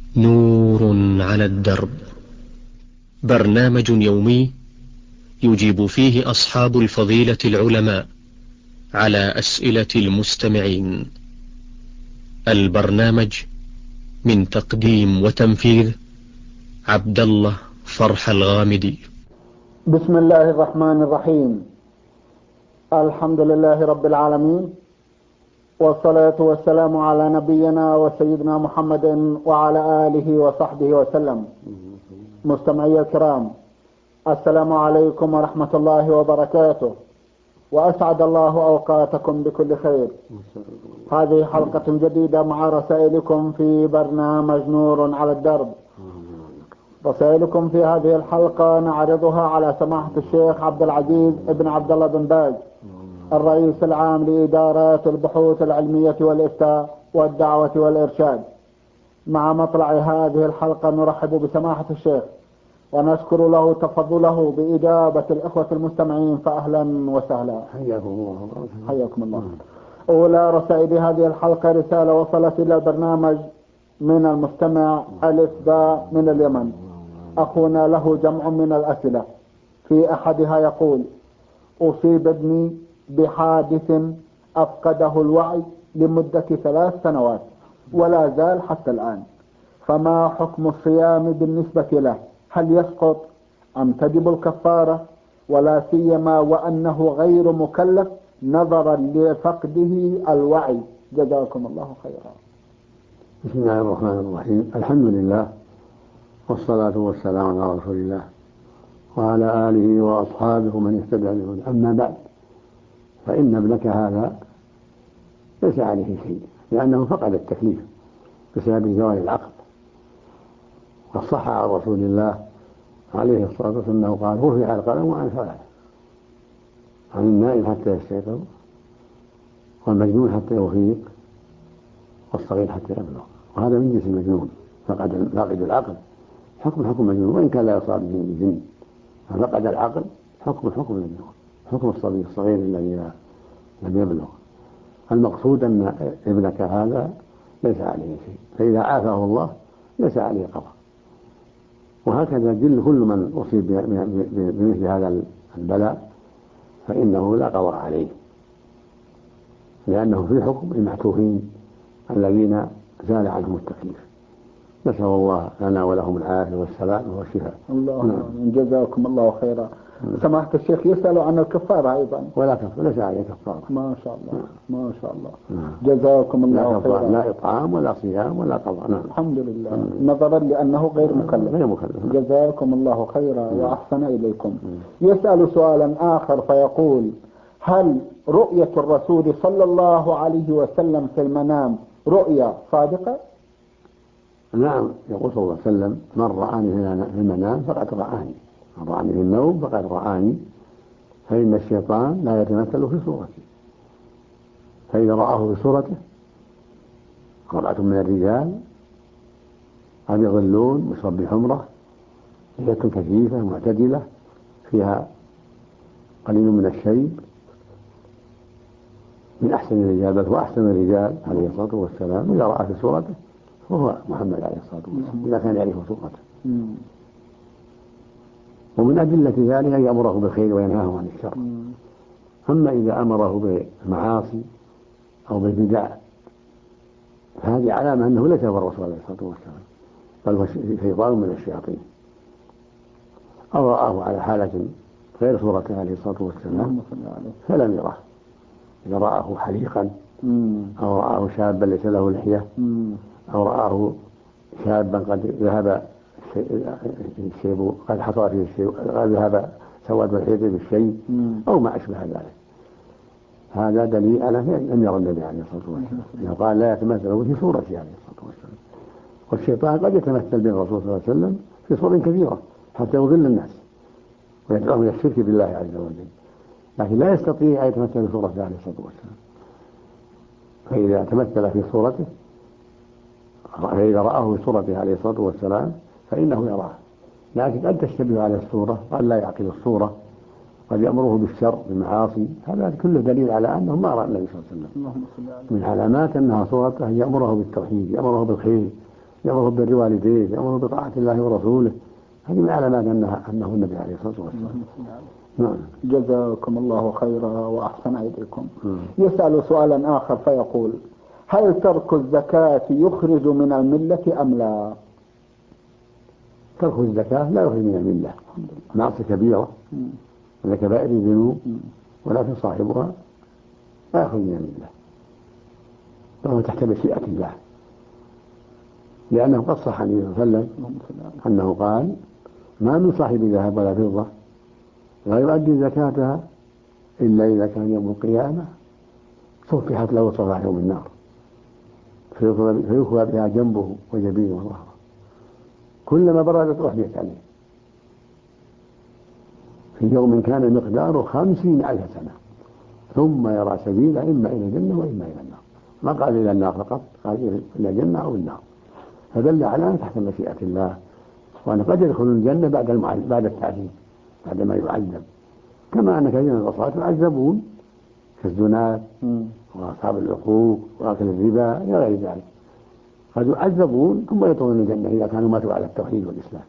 نور على الدرب، برنامج يومي يجيب فيه أصحاب الفضيلة العلماء على أسئلة المستمعين. البرنامج من تقديم وتنفيذ عبد الله فرح الغامدي. بسم الله الرحمن الرحيم. الحمد لله رب العالمين، والصلاة والسلام على نبينا وسيدنا محمد وعلى آله وصحبه وسلم. مستمعي الكرام، السلام عليكم ورحمة الله وبركاته، وأسعد الله أوقاتكم بكل خير. هذه حلقة جديدة مع رسائلكم في برنامج نور على الدرب. رسائلكم في هذه الحلقة نعرضها على سماحة الشيخ عبد العزيز ابن عبد الله بن باز، الرئيس العام لإدارات البحوث العلمية والإفتاء والدعوة والإرشاد. مع مطلع هذه الحلقة نرحب بسماحة الشيخ ونشكر له تفضله بإجابة الإخوة المستمعين، فأهلا وسهلا. حياكم الله. أولى رسائل هذه الحلقة رسالة وصلت إلى البرنامج من المستمع ألف باء من اليمن. أخونا له جمع من الأسئلة، في أحدها يقول: أصيب ابني بحادث أفقده الوعي لمدة 3 سنوات ولا زال حتى الآن، فما حكم الصيام بالنسبة له؟ هل يسقط أم تجب الكفارة، ولا سيما وأنه غير مكلف نظرا لفقده الوعي؟ جزاكم الله خيرا. بسم الله الرحمن الرحيم. الحمد لله والصلاة والسلام على رسول الله وعلى آله وأصحابه من اهتدى بهداه. أما بعد، فإن ابنك هذا ليس عليه شيء، لأنه فقد التكليف بسبب زوال العقل. وقد صح عن رسول الله عليه الصلاة والسلام أنه قال: رفع القلم عن 3، عن النائم حتى يستيقظ، والمجنون حتى يفيق، والصغير حتى يبلغ. وهذا من جنس المجنون، فقد العقل حكم المجنون، وإن كان لا يصاب به الجن، ففقد العقل حكم المجنون، حكم الصبي الصغير الذي لم يبلغ. المقصود أن ابنك هذا ليس عليه شيء، فإذا عافاه الله ليس عليه قضاء. وهكذا كل من أصيب بمثل هذا البلاء فإنه لا قضاء عليه، لأنه في حكم المحتوفين الذين زال عنهم التكليف. نسأل الله لنا ولهم العافية والسلام والشفاء. اللهم جزاكم الله خيرا. سماحة الشيخ يسأل عن الكفارة أيضا. ولا كفارة، ليس عليه كفارة. ما شاء الله. ما شاء الله. جزاكم الله خيرا. لا إطعام ولا صيام ولا قضاء. الحمد لله. نظرا لأنه غير مكلف. جزاكم الله خيرا وأحسن إليكم. يسأل سؤالا آخر فيقول: هل رؤية الرسول صلى الله عليه وسلم في المنام رؤيا صادقة؟ نعم، يقول صلى الله عليه وسلم: من رآني في المنام فقد رآني، من رآني في النوم فقد رآني، فإن الشيطان لا يتمثل في صورتي. فإذا رآه في صورته امرأة من الرجال أبيض اللون مصاب بحمرة، هي كثيفة معتدلة فيها قليل من الشيب، من أحسن الرجال، بل هو أحسن الرجال عليه الصلاة والسلام، إذا رأى في صورته وهو محمد عليه الصلاة والسلام، إذا كان يعرف صورته. ومن أدلة ذلك أن يأمره بالخير وينهاه عن الشر. أما إذا أمره بالمعاصي أو بالبدع فهذه علامة أنه ليس هو الرسول عليه الصلاة والسلام، بل هو شيطان من الشياطين. أو رآه على حالة غير صورته عليه الصلاة والسلام فلم يره. إذا رآه حليقا، أو رآه شابا ليس له لحية، أو رآه شابا قد ذهب الشيب، قد حصل فيه الشيب، قد ذهب سواد الحيض بالشيء أو ما أشبه ذلك، هذا دليل على أن يرى النبي عليه الصلاة والسلام. إنه قال: لا يتمثل في صورته عليه الصلاة والسلام. والشيطان قد يتمثل بالرسول صلى الله عليه وسلم في صور كثيرة حتى يضل الناس ويدعوهم إلى الشرك بالله عز وجل، لكن لا يستطيع أن يتمثل في صورته عليه الصلاة والسلام. فإذا تمثل في صورته، فإذا رآه في صورته عليه الصلاة والسلام فإنه يراه، لكن قد تشتبه على الصورة، قد لا يعقل الصورة، قد يأمره بالشر بالمعاصي. هذا كله دليل على أنه ما رأى النبي صلى الله عليه وسلم. من علامات أنها صورته أن يأمره بالتوحيد، يأمره بالخير، يأمره بالبر والديه، يأمره بطاعة الله ورسوله، هذه من علامات أنه النبي عليه الصلاة والسلام. نعم. جزاكم الله خيرا وأحسن إليكم. يسأل سؤالا آخر فيقول: هل ترك الزكاة يخرج من الملة أم لا؟ ترك الزكاة لا يخرج من الملة، معصية كبيرة من كبائر الذنوب، ولكن صاحبها لا يخرج من الملة، فهو تحت مشيئة الله، لأنه قد صح عن النبي صلى الله عليه وسلم أنه قال: ما من صاحب ذهب ولا فضة لا يؤدي زكاتها إلا إذا كان يوم القيامة صفحت له صفائح من النار فيكوى بها جنبه وجبينه وظهره، كلما بردت أحدثت عليه في يوم كان مقداره 50,000 سنة، ثم يرى سبيلا إما إلى الجنة وإما إلى النار. ما قال إلى النار فقط، قال إلى الجنة أو النار، فدل على تحت مشيئة الله، وأن قد يدخل الجنة بعد التعذيب، بعد ما يعذب، كما أن كثير من العصاة يعذبون كالزناد وأصحاب العقوق وأكل الربا إلى غير ذلك، قد يعذبون ثم يدخلون الجنة إذا كانوا ماتوا على التوحيد والإسلام،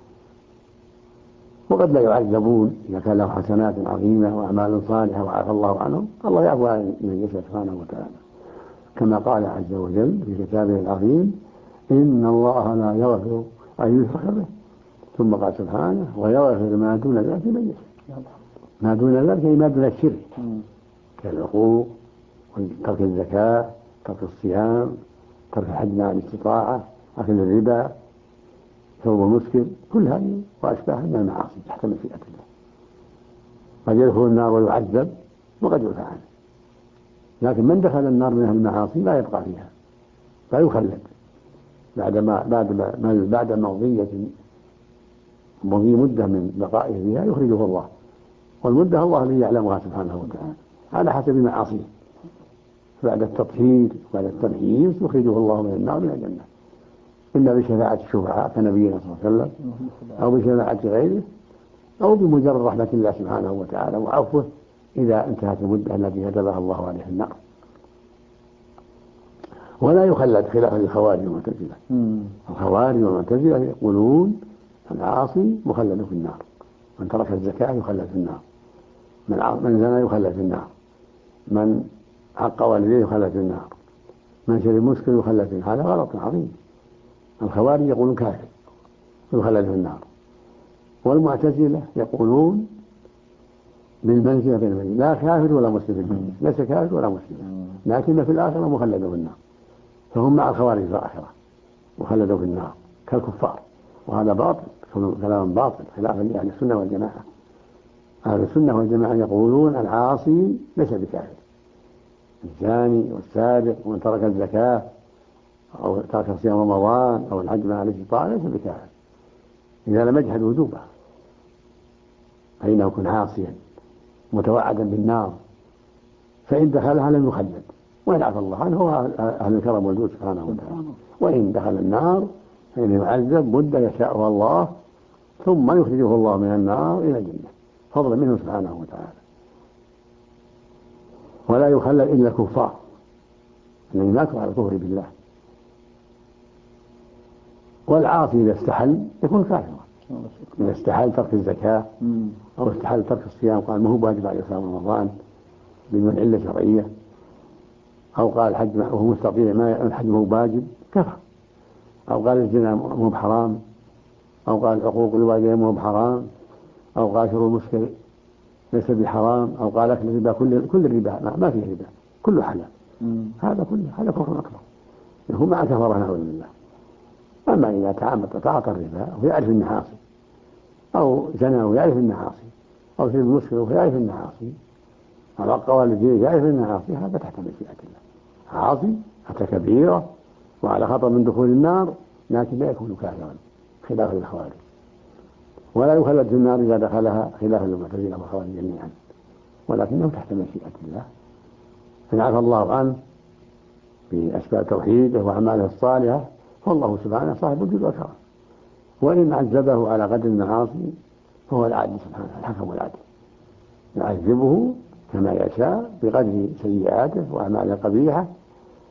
وقد لا يعذبون إذا كان لهم حسنات عظيمة وأعمال صالحة وعافى الله عنهم، الله يعفو عن من يشاء سبحانه وتعالى، كما قال عز وجل في كتابه العظيم: إن الله لا يغفر أن يشرك به، ثم قال سبحانه: ويغفر ما دون ذلك من يشاء. ما دون ذلك أي ما دون الشرك كالعقوق، ترك الزكاة، ترك الصيام، ترك الحج مع الاستطاعة، أكل الربا، شرب المسكر، كل هذه وأشباهها من المعاصي تحت مشيئة الله، قد يدخل النار ويعذب وقد يعفى عنه، لكن من دخل النار من أهل المعاصي لا يبقى فيها، لا يخلد بعد مضي مدة من بقائه فيها يخرجه الله، والمدة الله الذي يعلمها سبحانه وتعالى على حسب معاصيه، بعد التطهير وبعد التمحيص يخرجه الله من النار إلى الجنة، إما بشفاعة الشفعاء كنبينا صلى الله عليه وسلم، أو بشفاعة غيره، أو بمجرد رحمة الله سبحانه وتعالى وعفوه إذا انتهت المدة التي كتبها الله عليه النار. ولا يخلد خلافا للخوارج والمعتزلة. الخوارج والمعتزلة يقولون العاصي مخلد في النار، من ترك الزكاة يخلد في النار، من زنى يخلد في النار، من عق والديه يخلد في النار، من شرب مسكر يخلد في النار. هذا غلط عظيم. الخوارج يقولون كافر يخلد في النار، والمعتزلة يقولون بالمنزلة بين المنزلة، لا كافر ولا مسلم، ليس كافر ولا مسلم، لكن في الآخرة مخلد في النار، فهم مع الخوارج في الآخرة مخلدوا في النار كالكفار، وهذا باطل، كلام باطل خلافا لأهل السنة والجماعة. أهل السنة والجماعة يقولون العاصي ليس بكافر، الزاني والسارق ومن ترك الزكاة أو ترك صيام رمضان أو الحج مع الاستطاعة ليس بكافر إذا لم يجحد وجوبه، فإنه يكون عاصيا متوعدا بالنار، فإن دخلها لم يخلد، وإن عفى الله عنه هو أهل الكرم والجود سبحانه وتعالى، وإن دخل النار فإنه يعذب مدة يشاءها الله ثم يخرجه الله من النار إلى الجنة فضلا منه سبحانه وتعالى. ولا يخلد إلا الكفار الذين ماتوا على الكفر بالله. والعاصي إذا استحل يكون كافرا، إذا استحل ترك الزكاة أو استحل ترك الصيام، قال ما هو واجب عليه صيام رمضان بدون علة شرعية، أو قال الحج وهو مستطيع ما الحج ما هو واجب كفر، أو قال الزنا مو بحرام، أو قال حقوق الوالدين مو بحرام، أو قال شرب المسكر ليس بحرام، أو قال أكل الربا كل الربا ما فيه ربا كله حلال، هذا كفر أكبر هو مع كفر نعوذ بالله. أما إذا تعاطى الربا ويعرف النحاصي، أو زنى ويعرف النحاصي، أو شرب المسكر ويعرف النحاصي، أو عق والديه يعرف النحاصي، هذا تحت مشيئة الله، عاصي حتى كبيرة وعلى خطر من دخول النار، لكن لا يكون كافرا خلاف الخوارج. ولا يخلد في النار إذا دخلها خلاف المعتزلة والخوارج جميعا، ولكنه تحت مشيئة الله، إن عفى الله عنه بأسباب توحيده وأعماله الصالحة فالله سبحانه صاحب الجود والكرم، وإن عذبه على قدر المعاصي فهو العادل سبحانه الحكم العادل، يعذبه كما يشاء بقدر سيئاته وأعماله القبيحة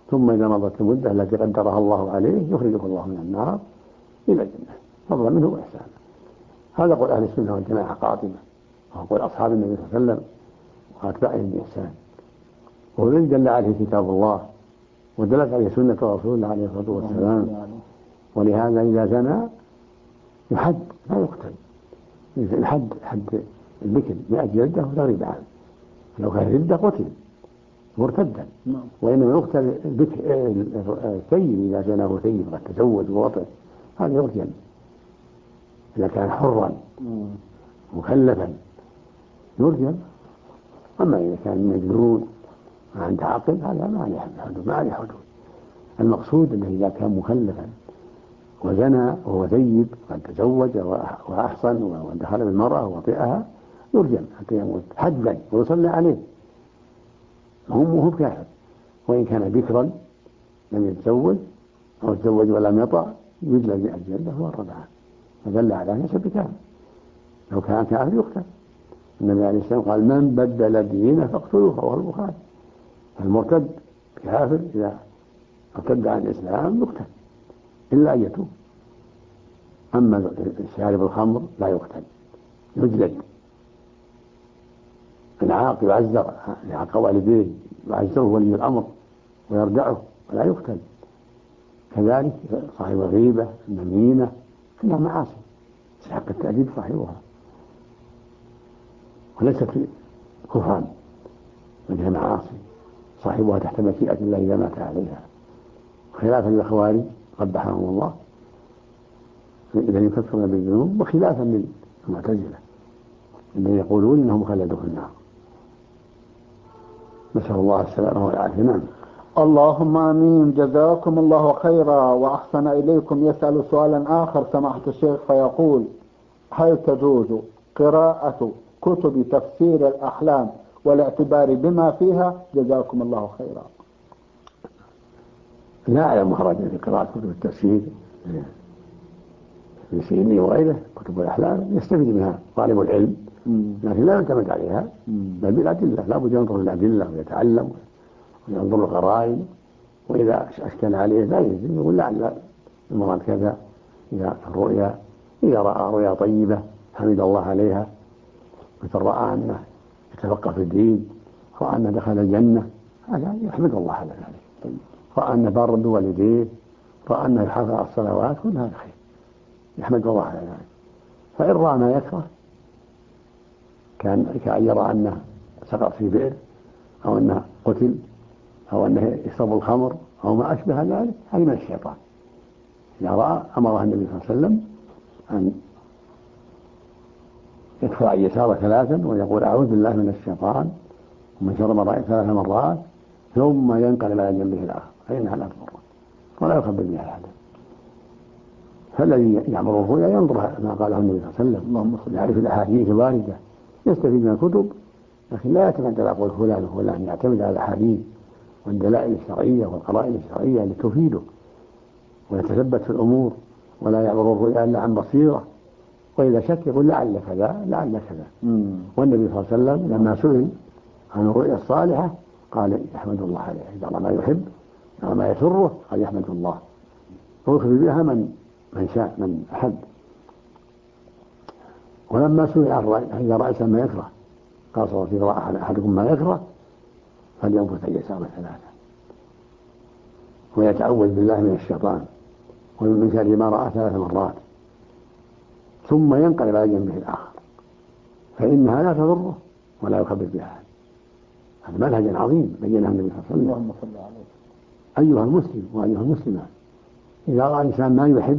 ثم إذا مضت المدة التي قدرها الله عليه يخرجه الله من النار إلى الجنة فضلا منه وإحسانا. هذا قول أهل السنة والجماعة قاطبة، وهو قول أصحاب النبي صلى الله عليه وسلم وأتباعهم بإحسان، وهو الذي دل عليه كتاب الله ودلت عليه سنة رسول الله عليه الصلاة والسلام. ولهذا إذا زنى يحد لا يقتل، الحد حد البكر 100 جلدة وتغريب عام، لو كان ردة قتل مرتدا، وإنما يقتل الثيب إذا زناه ثيب قد تزوج ووطئ هذا يرجم إذا كان حرا مكلفا يرجم. أما إذا كان مجنون ما عنده عقل هذا ما عليه حدود. المقصود أنه إذا كان مكلفا وزنى وهو ثيب قد تزوج وأحصن ودخل بالمرأة ووطئها يرجم حتى يموت حدا ويصلى عليه، هو كافر. وإن كان بكرا لم يتزوج أو تزوج ولم يطأ يجلد 100 جلدة والردعة، فدل على أنه ليس بكافر. لو كان كافر يقتل. النبي عليه السلام قال من بدل دينه فاقتلوه، رواه البخاري. المرتد كافر إذا ارتد عن الإسلام يقتل إلا أن يتوب. أما شارب الخمر لا يقتل يجلد. العاق يعزر يعاق والديه يعزره ولي الأمر ويردعه ولا يقتل. كذلك صاحب الغيبة النميمة كلها معاصي يستحق التأديب صاحبها، وليست كفرا بل هي معاصي صاحبها تحت مشيئة الله إذا مات عليها، خلافا للخوارج قبحهم الله الذين يكفرون بالذنوب، وخلافا للمعتزلة الذين يقولون إنهم مخلدون في النار. نسأل الله السلامة والعافية. نعم. اللهم آمين. جزاكم الله خيرا وأحسن إليكم. يسأل سؤالا آخر سماحة الشيخ فيقول: هل تجوز قراءة كتب تفسير الأحلام والاعتبار بما فيها؟ جزاكم الله خيرا. لا أعلم مخرجا في قراءة كتب التفسير في سيني وغيره. كتب الأحلام يستفيد منها طالب العلم، لكن لا يعتمد عليها بل بالأدلة. لا بد ينظر الأدلة ويتعلم وينظر القرائن، وإذا أشكل عليه لا يلزم يقول لعل المراد كذا. إذا الرؤيا إذا رأى رؤيا طيبة حمد الله عليها، مثل رأى أنه يتفقه في الدين، رأى أنه دخل الجنة هذا يحمد الله على ذلك، رأى أنه بار بوالديه، رأى أنه يحافظ على الصلوات، كل هذا خير يحمد الله على ذلك. فإن رأى ما يكره كأن يرى أنه سقط في بئر أو أنه قتل أو أنه يشرب الخمر أو ما أشبه ذلك، هذه من الشيطان. إذا رأى أمره النبي صلى الله عليه وسلم أن يدفع عن يساره 3 ويقول أعوذ بالله من الشيطان ومن شر ما رأيت 3 مرات ثم ينقلب على جنبه الآخر، فإنها لا تضره ولا يخبر بها أحدا. فالذي يعمر الرؤيا ينظر ما قاله النبي صلى الله عليه وسلم، يعرف الأحاديث الواردة، يستفيد من الكتب، لكن لا يعتمد على قول فلان وفلان، يعتمد على الأحاديث والدلائل الشرعية والقرائن الشرعية اللي تفيده، ويتثبت في الأمور ولا يعبر الرؤيا إلا عن بصيرة. وإذا شك يقول لعل كذا لعل كذا. والنبي صلى الله عليه وسلم لما سئل عن الرؤيا الصالحة قال يحمد الله عليها، إذا رأى ما يحب يرى ما يسره قال يحمد الله، ويخبر بها من شاء من أحب. ولما سئل عن الرأي إذا رأى ما يكره قال صلى الله عليه وسلم: رأى أحدكم ما يكره فلينفث عن يساره 3 ويتعوذ بالله من الشيطان ومن شر ما رأى 3 مرات ثم ينقلب على جنبه الآخر، فإنها لا تضره ولا يخبر بها. هذا منهج عظيم بينه النبي صلى الله عليه وسلم. أيها المسلم وأيها المسلمة، إذا رأى إنسان ما يحب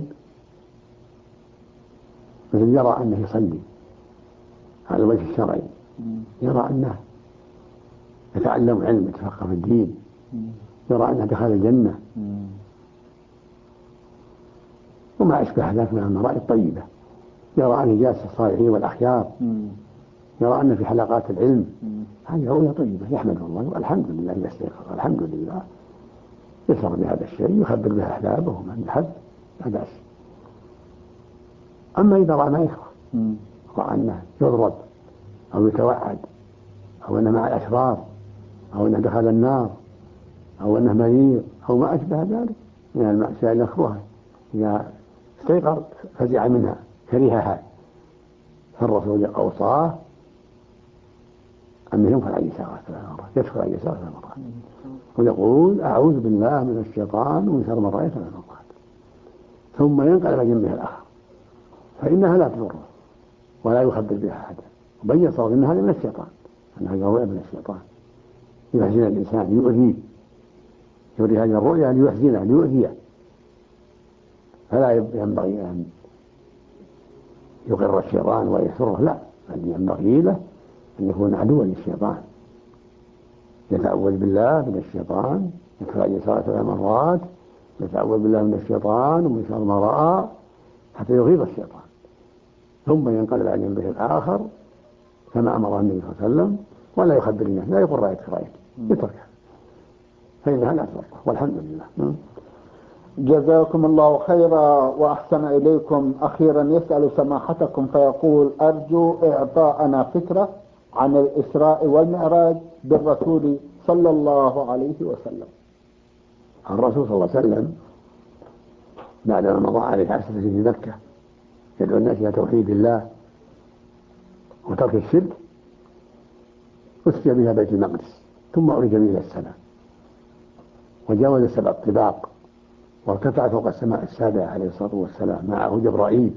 مثل يرى أنه يصلي على الوجه الشرعي، يرى أنه يتعلم علم يتفقه في الدين، يرى أنه دخل الجنة وما أشبه ذلك من المرائي الطيبة، يرى أنه جالس الصالحين والأخيار، يرى أنه في حلقات العلم، هذه رؤيا طيبة يحمد الله والحمد لله، يستيقظ الحمد لله، يسر بهذا الشيء، يخبر به أحبابه ومن يحب لا بأس. أما إذا رأى ما يكره، رأى أنه يضرب أو يتوعد أو أنه مع الأشرار أو أنه دخل النار أو أنه مريض أو ما أشبه ذلك من المأساة المكروهة إذا استيقظ فزع منها كرهها، فالرسول أوصاه أنه ينفع عن يساره 3 مرات، يدخل عن يساره 3 مرات، ويقول أعوذ بالله من الشيطان ومن شر ما رأيت 3 مرات، ثم ينقلب عن جنبه الآخر فإنها لا تضره ولا يخبر بها أحدا. وبين صار أن هذا من الشيطان، أنها قوية من الشيطان يحزن الإنسان يؤذيه، يري هذه الرؤيا أن يحزنه ليؤذيه، فلا ينبغي أن يقر الشيطان ويسره، لا، بل ينبغي له أن يكون عدوا للشيطان، يتعوذ بالله من الشيطان، يدخل عن يساره 3 مرات، يتعوذ بالله من الشيطان ومن شر ما رأى حتى يغيظ الشيطان، ثم ينقلب عن جنبه الآخر كما أمر النبي صلى الله عليه وسلم، ولا يخبر الناس، لا يقول رأيت يتركها فإنها لا تضره، والحمد لله. جزاكم الله خيرا وأحسن إليكم. أخيرا يسأل سماحتكم فيقول: أرجو إعطاءنا فكرة عن الإسراء والمعراج بالرسول صلى الله عليه وسلم. الرسول صلى الله عليه وسلم بعدما مضى عليه 10 سنين في مكة يدعو الناس إلى توحيد الله وترك الشرك، أسري بها بيت المقدس، ثم أعرج به إلى السماء، وجاوز 7 طباق، وارتفع فوق السماء السابعة عليه الصلاة والسلام، معه جبرائيل،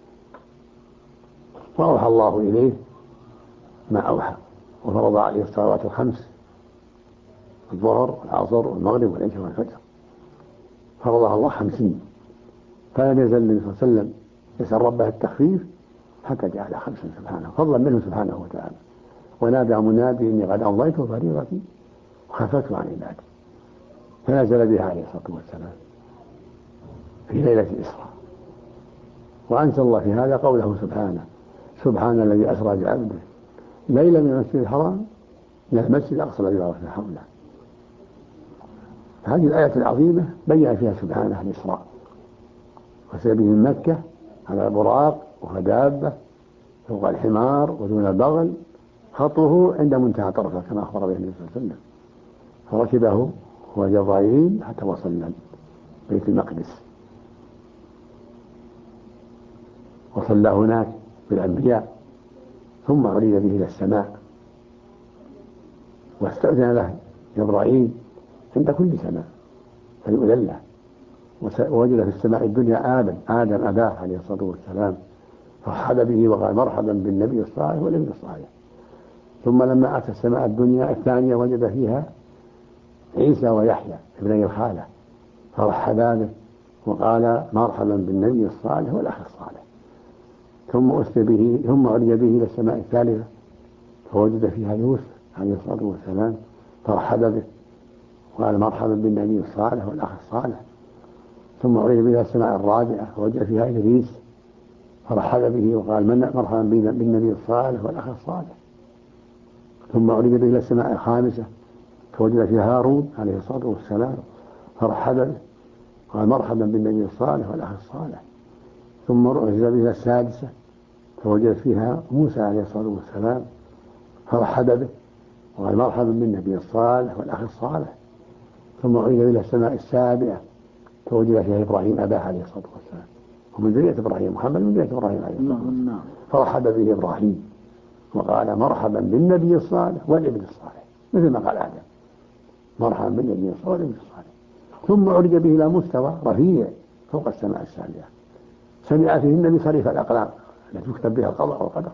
وأوحى الله إليه ما أوحى، وفرض عليه الصلوات 5: الظهر والعصر والمغرب والعشاء والفجر، فرضها الله 50، فلم يزل النبي صلى الله عليه وسلم يسأل ربه التخفيف حتى جعل 5 سبحانه، فضلا منه سبحانه وتعالى. ونادى منادي: إني قد أمضيت فريضتي وخففت عن عبادي، فنزل بها عليه الصلاة والسلام في ليلة الإسراء. وأنزل الله في هذا قوله سبحانه: سبحان الذي أسرى بعبده ليلا من المسجد الحرام إلى المسجد الأقصى الذي باركنا حوله. هذه الآية العظيمة بين فيها سبحانه الإسراء، وسير به من مكة على البراق وهدابة فوق الحمار ودون البغل، خطه عند منتهى طرفه كما أخبر به النبي صلى الله عليه وسلم، فركبه هو جبرائيل حتى وصل بيت المقدس، وصلى هناك بالأنبياء، ثم عرج به إلى السماء، واستأذن له جبرائيل عند كل سماء فيؤذن له، ووجد في السماء الدنيا آدم أباه عليه الصلاة والسلام، فرحب به وقال: مرحبا بالنبي الصالح والابن الصالح. ثم لما أتى السماء الدنيا الثانية وجد فيها عيسى ويحيى ابني الخالة، فرحب به وقال: مرحبا بالنبي الصالح والأخ الصالح. ثم عرج به إلى السماء الثالثة فوجد فيها يوسف عليه الصلاة والسلام، فرحب به وقال: مرحبا بالنبي الصالح والأخ الصالح. ثم عرج به إلى السماء الرابعة فوجد فيها إدريس، فرحب به وقال: مرحبا بالنبي الصالح والأخ الصالح. ثم عرج به إلى السماء الخامسة فوجد فيها هارون عليه الصلاة والسلام، فرحب به وقال: مرحبا بالنبي الصالح والأخ الصالح. ثم عرج به إلى السادسة فوجد فيها موسى عليه الصلاة والسلام، فرحب به وقال: مرحبا بالنبي الصالح والأخ الصالح. ثم عرج إلى السماء السابعة فوجد فيها إبراهيم أباه عليه الصلاة والسلام، ومن ذرية إبراهيم، محمد من ذرية إبراهيم عليه الصلاة والسلام، فرحب به إبراهيم وقال: مرحبا بالنبي الصالح والابن الصالح، مثل ما قال آدم: مرحبا بالنبي الصالح والابن الصالح. ثم عرج به إلى مستوى رفيع فوق السماء السابعة، سمع فيه النبي صريف الأقلام التي تكتب بها القضاء والقدر،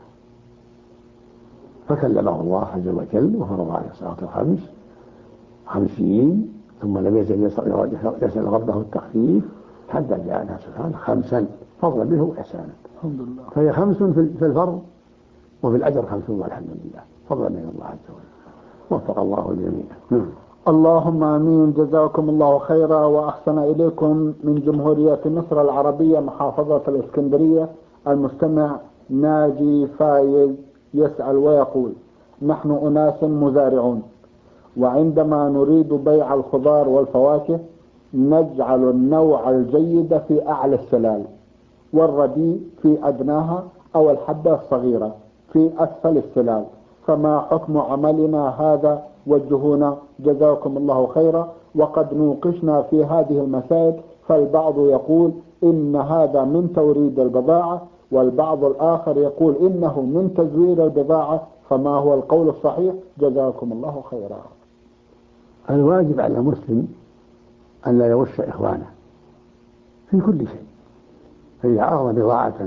فكلمه الله عز وجل وفرض عليه الصلاة 50، ثم لم يزل يسأل ربه التخفيف حتى جعلها سبحانه 5 فضلا منه وإحسانا. الحمد لله. فهي 5 في الفرض وفي الأجر 50 والحمد لله، فضلا من الله عز وجل، وفق الله الجميع. اللهم آمين. جزاكم الله خيرا وأحسن إليكم. من جمهورية مصر العربية محافظة الإسكندرية المستمع ناجي فايز يسأل ويقول: نحن أناس مزارعون، وعندما نريد بيع الخضار والفواكه نجعل النوع الجيد في أعلى السلال، والرديء في أدناها، أو الحبة الصغيرة في أسفل السلال، فما حكم عملنا هذا؟ وجهونا جزاكم الله خيرا وقد نوقشنا في هذه المسائل، فالبعض يقول إن هذا من توريد البضاعة، والبعض الآخر يقول إنه من تزوير البضاعة، فما هو القول الصحيح؟ جزاكم الله خيرا. الواجب على المسلم أن لا يغش إخوانه في كل شيء، فإذا عرض بضاعة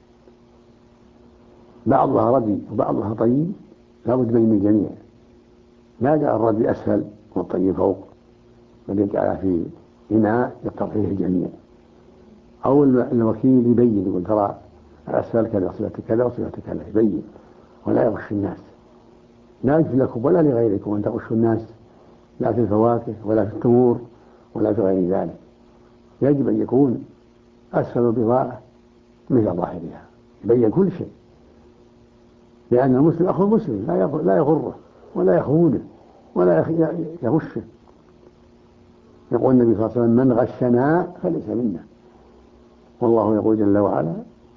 بعضها ردي وبعضها طيب لابد بين الجميع، لا جاء الردي أسفل والطيب فوق، بل يجعل في إناء يطرحه الجميع، أو الوكيل يبين يقول ترى الأسفل كذا صفة كذا وصفة كذا، يبين ولا يغش الناس. لا يجوز لكم ولا لغيركم أن تغشوا الناس، لا في الفواكه ولا في التمور ولا في غير ذلك. يجب أن يكون أسفل البضاعة مثل ظاهرها، يبين كل شيء، لأن المسلم أخو المسلم لا يغره ولا يخونه ولا يغشه. يقول النبي صلى الله عليه وسلم من غشنا فليس منا، والله يقول جل وعلا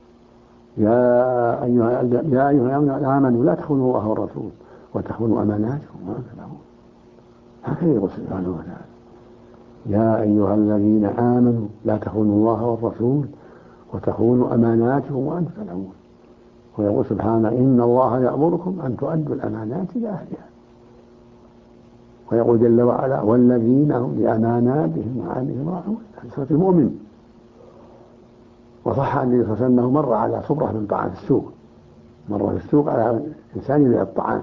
يا أيها الذين آمنوا لا تخونوا الله والرسول وتخونوا أماناتكم وأنتم تعلمون. هكذا يقول سبحانه وتعالى يا أيها الذين آمنوا لا تخونوا الله والرسول وتخونوا أماناتكم وأنتم تعلمون. ويقول سبحانه إن الله يأمركم أن تؤدوا الأمانات إلى أهلها. ويقول جل وعلا والذين هم لأماناتهم وعهدهم راعون، سورة المؤمن. وصح عن النبي صلى الله عليه وسلم أنه مر على صبرة من طعام في السوق، مر في السوق على إنسان يبيع الطعام،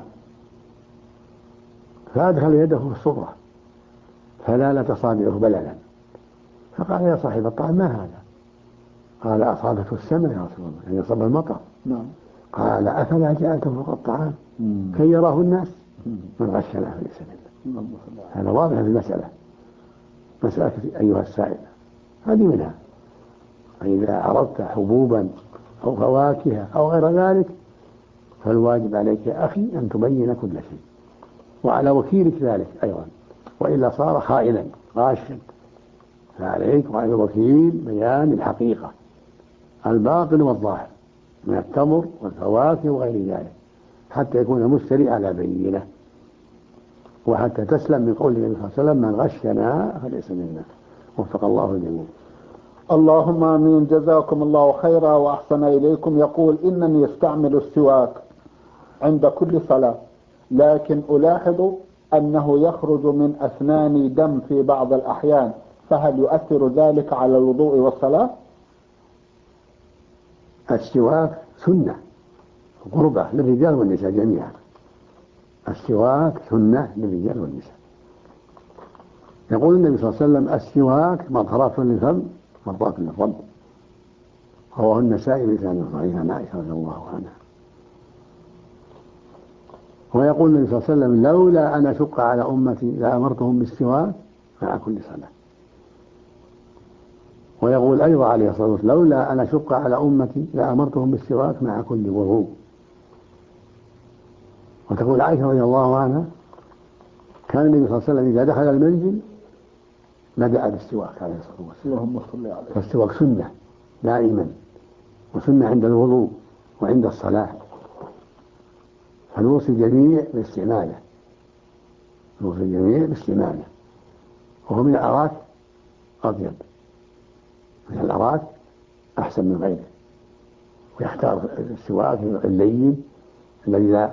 فأدخل يده في الصبرة فلالت أصابعه بللا، فقال يا صاحب الطعام ما هذا؟ قال أصابته السماء يا رسول الله، يعني أصاب المطر. قال أفلا جاءته فوق الطعام كي يراه الناس؟ من غشنا فليس منا. هذا واضح في المسألة، مسألة أيها السائل هذه منها. فإذا عرضت حبوبا أو فواكه أو غير ذلك فالواجب عليك يا أخي أن تبين كل شيء، وعلى وكيلك ذلك أيضا، وإلا صار خائنا غاشا. فعليك وعلى الوكيل بيان الحقيقة الباطن والظاهر من التمر والفواكه وغير ذلك، حتى يكون المشتري على بينة، وحتى تسلم من قول النبي صلى الله عليه وسلم من غشنا فليس منا. وفق الله الجميع. اللهم آمين. جزاكم الله خيرا وأحسن إليكم. يقول إنني استعمل السواك عند كل صلاة، لكن ألاحظ أنه يخرج من أسناني دم في بعض الأحيان، فهل يؤثر ذلك على الوضوء والصلاة؟ السواك سنة قربة للرجال والنساء جميعا، السواك سنة للرجال والنساء. يقول النبي صلى الله عليه وسلم السواك مطهرة للفم مرضاة للرب، رواه النسائي بلسان صحيح عن عائشة رضي الله عنها. ويقول النبي صلى الله عليه وسلم لولا أن أشق على أمتي لأمرتهم بالسواك مع كل صلاة. ويقول أيضا عليه الصلاة والسلام لولا أن أشق على أمتي لأمرتهم بالسواك مع كل وضوء. وتقول عائشة رضي الله عنها كان النبي صلى الله عليه وسلم إذا دخل المنزل بدأ بالسواك عليه الصلاة والسلام. اللهم صل عليه. فالسواك سنة دائما، وسنة عند الوضوء وعند الصلاة، فنوصي الجميع باستعماله، نوصي الجميع باستعماله. وهو من الأراك أطيب، من الأراك أحسن من غيره. ويختار السواك اللين الذي لا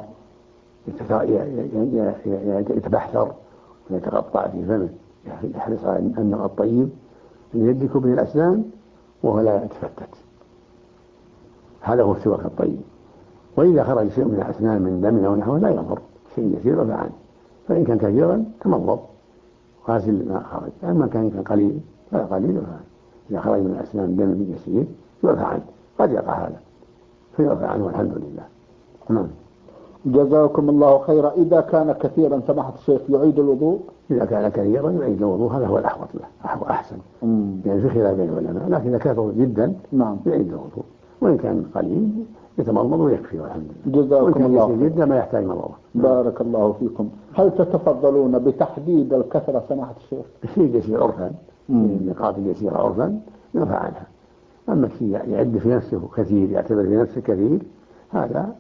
يتبحثر ويتقطع في فمه، يحرص على أنه الطيب أن يدك من الأسنان وهو لا يتفتت. هذا هو السواك الطيب. وإذا خرج شيء من الأسنان من دم أو نحوه لا يضر، شيء يسير فعنه، فإن كان كثيرا تمضض غاسل ما خرج، أما كان قليل فلا قليل فعنه. إذا خرج من الأسنان دم يسير يرفع عنه، قد يقع هذا فيرفع عنه والحمد لله. نعم. جزاكم الله خيرا. إذا كان كثيرا سماحة الشيخ يعيد الوضوء؟ إذا كان كثيرا يعيد الوضوء، هذا هو الأحوط له، أحسن. يعني في خلاف بين العلماء، لكن إذا كثر جدا يعيد الوضوء، وإن كان قليل يتمضمض ويكفي والحمد لله. جزاكم الله خيرا جدا ما يحتاج مضمضة. بارك الله فيكم. هل تتفضلون بتحديد الكثرة سماحة الشيخ؟ الشيء يسير عرفا، النقاط اليسيرة عرفا يرفع عنها. أما الشيء يعد في نفسه كثير، يعتبر في نفسه كثير، هذا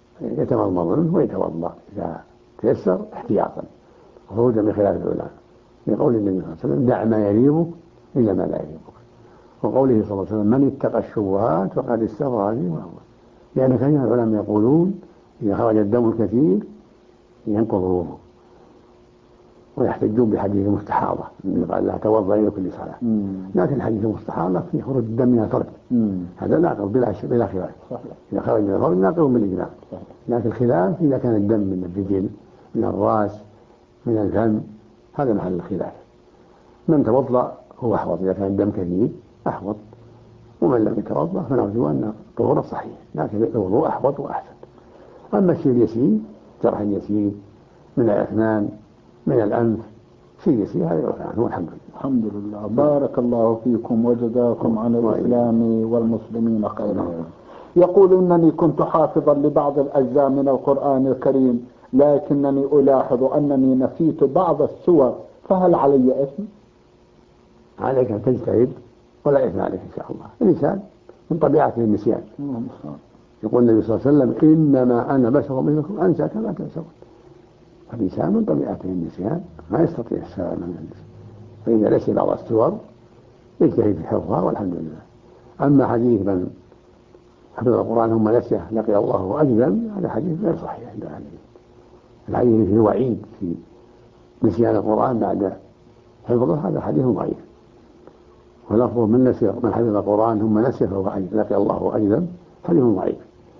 يتمضمض منه ويتوضأ إذا تيسر احتياطا وخروجا من خلاف العلماء. لقول النبي صلى الله عليه وسلم دع ما يريبك إلا ما لا يريبك، وقوله صلى الله عليه وسلم من اتقى الشبهات فقد استبرأ دينه، لأن كثير من العلماء يقولون إذا خرج الدم الكثير ينقض الوضوء، ويحتجون بحديث المستحاضة قال لها توضأ لكل صلاة، لكن حديث المستحاضة في خروج الدم من الفرج، هذا ناقض بلا خلاف، إذا خرج من الفرج ناقض بالإجماع، لكن الخلاف إذا كان الدم من الرجل من الرأس من الفم هذا محل الخلاف. من توضأ هو أحوط إذا كان الدم كثير أحوط، ومن لم يتوضأ فنرجو أن الطهور صحيح، لكن الوضوء أحوط وأحسن. أما الشيء اليسير جرح يسير من الأسنان من الأنف شيء يسير هذا يعفى عنه والحمد لله. الحمد لله. بارك الله فيكم وجزاكم عن الإسلام والمسلمين خيرا. يقول إنني كنت حافظا لبعض الأجزاء من القرآن الكريم، لكنني ألاحظ أنني نسيت بعض السور، فهل علي إثم؟ عليك أن تجتهد ولا إثم عليك إن شاء الله. الإنسان من طبيعته النسيان، يقول النبي صلى الله عليه وسلم إنما أنا بشر مثلكم أنسى كما تنسون، الإنسان من طبيعته النسيان ما يستطيع السلام من النسيان، فإذا نسي بعض السور يجتهد في حفظها والحمد لله. أما حديث من حفظ القرآن ثم نسيه لقي الله أجزم هذا حديث غير صحيح عند أهل العلم. الحديث فيه وعيد في نسيان القرآن بعد حفظه هذا حديث ضعيف، ولفظه من حفظ القرآن ثم نسيه فهو لقي الله أجزم حديث ضعيف.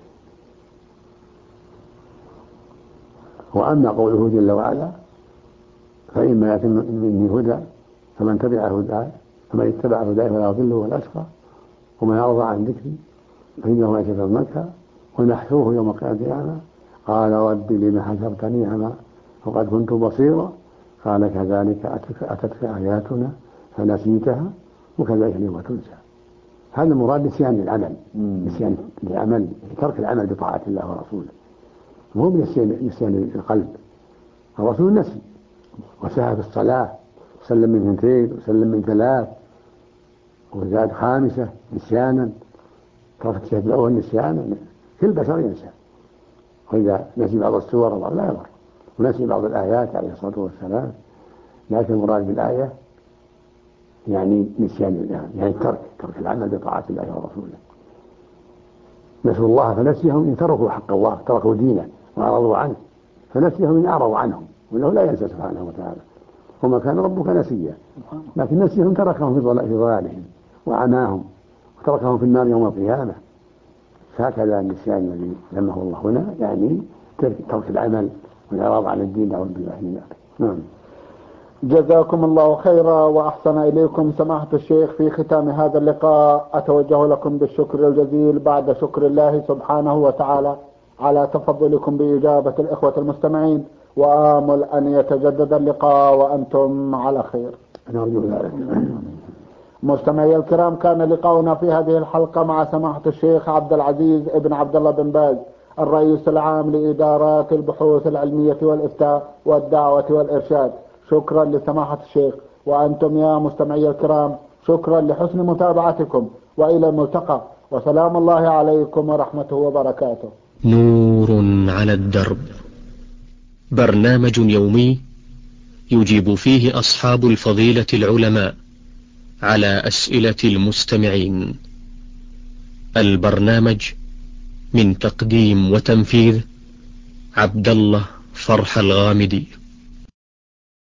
وأما قوله جل وعلا فإما يأتي مني هدى فمن اتبع هداي فلا يضل ولا يشقى ومن أعرض عن ذكري فإنه معيشة ضنكا ونحشوه يوم القيامة أعمى قال رب لم حشرتني أعمى وقد كنت بصيرا قال كذلك أتتك آياتنا فنسيتها وكذلك اليوم تنسى. هذا مراد نسيان العمل، نسيان العمل، ترك العمل بطاعة الله ورسوله، مو نسيان القلب. الرسول نسي وسهى في الصلاة وسلم من 2 وسلم من 3 وزاد 5 نسيانا، ترك الشهد الأول نسيانا، كل بشر ينسى، وإذا نسي بعض السور الله لا يضر، ونسي بعض الآيات عليه الصلاة والسلام، لكن المراد بالآية يعني نسيان يعني ترك العمل بطاعة الله ورسوله. نسوا الله فنسيهم إن تركوا حق الله، تركوا دينه وأعرضوا عنه، فنسيهم إن أعرضوا عنهم، وإنه لا ينسى سبحانه وتعالى، وما كان ربك نسيا، لكن نسيهم تركهم في ضلالهم وعماهم وتركهم في النار يوم القيامة. فهكذا النسيان الذي ذمه الله هنا يعني ترك العمل والإعراض عن الدين، نعوذ بالله من ذلك. نعم. جزاكم الله خيرا وأحسن إليكم سماحة الشيخ. في ختام هذا اللقاء أتوجه لكم بالشكر الجزيل بعد شكر الله سبحانه وتعالى على تفضلكم بإجابة الإخوة المستمعين، وآمل أن يتجدد اللقاء وأنتم على خير. نرجو ذلك. مستمعي الكرام، كان لقاؤنا في هذه الحلقة مع سماحة الشيخ عبد العزيز ابن عبد الله بن باز الرئيس العام لإدارات البحوث العلمية والإفتاء والدعوة والإرشاد. شكرا لسماحة الشيخ، وأنتم يا مستمعي الكرام شكرا لحسن متابعتكم، وإلى الملتقى، وسلام الله عليكم ورحمته وبركاته. نور على الدرب، برنامج يومي يجيب فيه أصحاب الفضيلة العلماء على أسئلة المستمعين. البرنامج من تقديم وتنفيذ عبد الله فرح الغامدي.